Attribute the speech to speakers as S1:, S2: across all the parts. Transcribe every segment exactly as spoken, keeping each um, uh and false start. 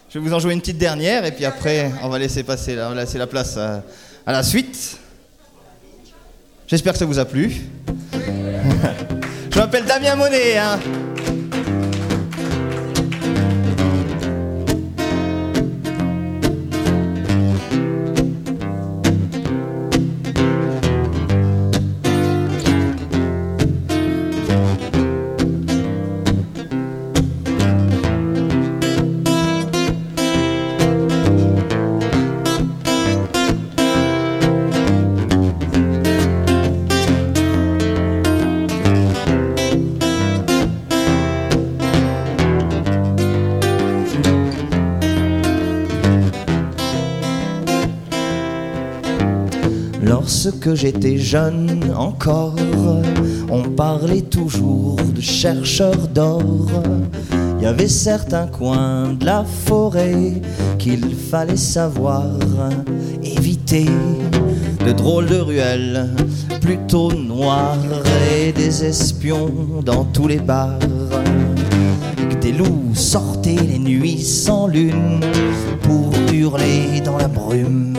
S1: Je vais vous en jouer une petite dernière et puis après on va laisser passer, on va laisser la place à, à la suite. J'espère que ça vous a plu. Je m'appelle Damien Monet, hein. Lorsque j'étais jeune encore, on parlait toujours de chercheurs d'or. Il y avait certains coins de la forêt qu'il fallait savoir éviter, de drôles de ruelles plutôt noires et des espions dans tous les bars. Que des loups sortaient les nuits sans lune pour hurler dans la brume.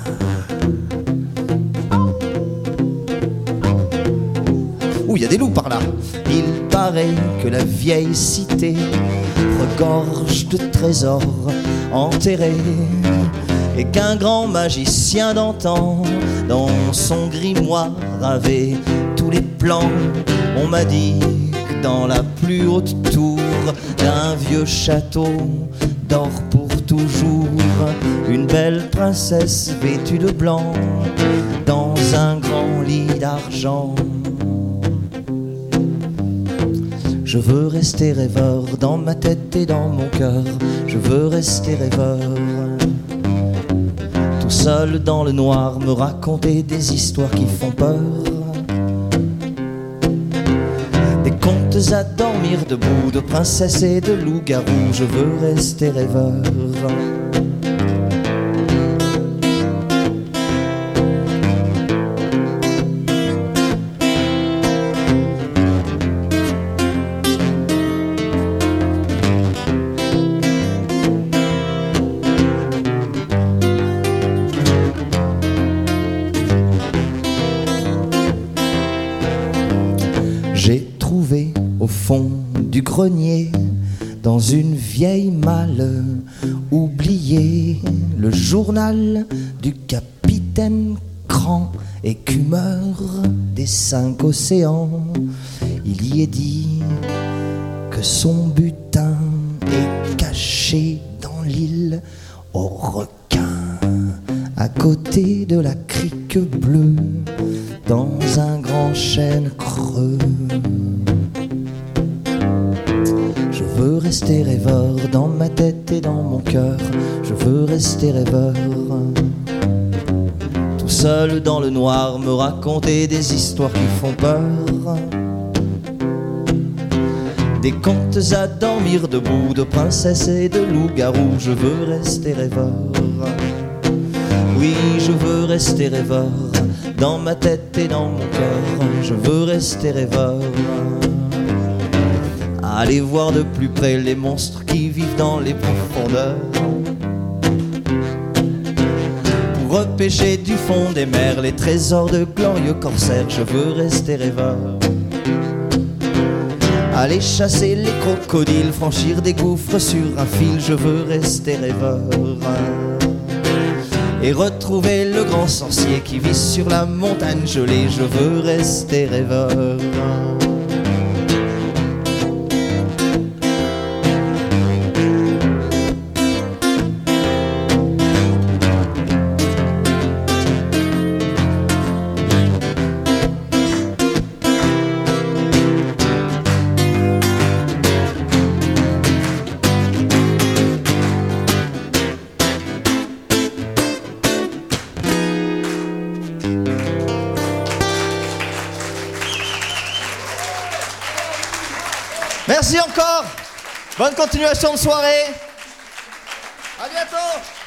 S1: Il y a des loups par là. Il paraît que la vieille cité regorge de trésors enterrés et qu'un grand magicien d'antan dans son grimoire avait tous les plans. On m'a dit que dans la plus haute tour d'un vieux château dort pour toujours une belle princesse vêtue de blanc dans un grand lit d'argent. Je veux rester rêveur dans ma tête et dans mon cœur. Je veux rester rêveur. Tout seul dans le noir, me raconter des histoires qui font peur. Des contes à dormir debout, de princesses et de loups-garous. Je veux rester rêveur. J'ai trouvé au fond du grenier, dans une vieille malle oubliée, le journal du capitaine Cran, écumeur des cinq océans. Il y est dit que son butin est caché dans l'île aux requins, à côté de la crique bleue, dans un grand chêne creux. Je veux rester rêveur dans ma tête et dans mon cœur. Je veux rester rêveur. Tout seul dans le noir, me raconter des histoires qui font peur. Des contes à dormir debout, de princesses et de loups-garous. Je veux rester rêveur. Oui, je veux rester rêveur. Dans ma tête et dans mon cœur, je veux rester rêveur. Aller voir de plus près les monstres qui vivent dans les profondeurs, pour repêcher du fond des mers les trésors de glorieux corsaires. Je veux rester rêveur. Aller chasser les crocodiles, franchir des gouffres sur un fil. Je veux rester rêveur. Et retrouver le grand sorcier qui vit sur la montagne gelée. Je veux rester rêveur. Merci encore. Bonne continuation de soirée. À bientôt.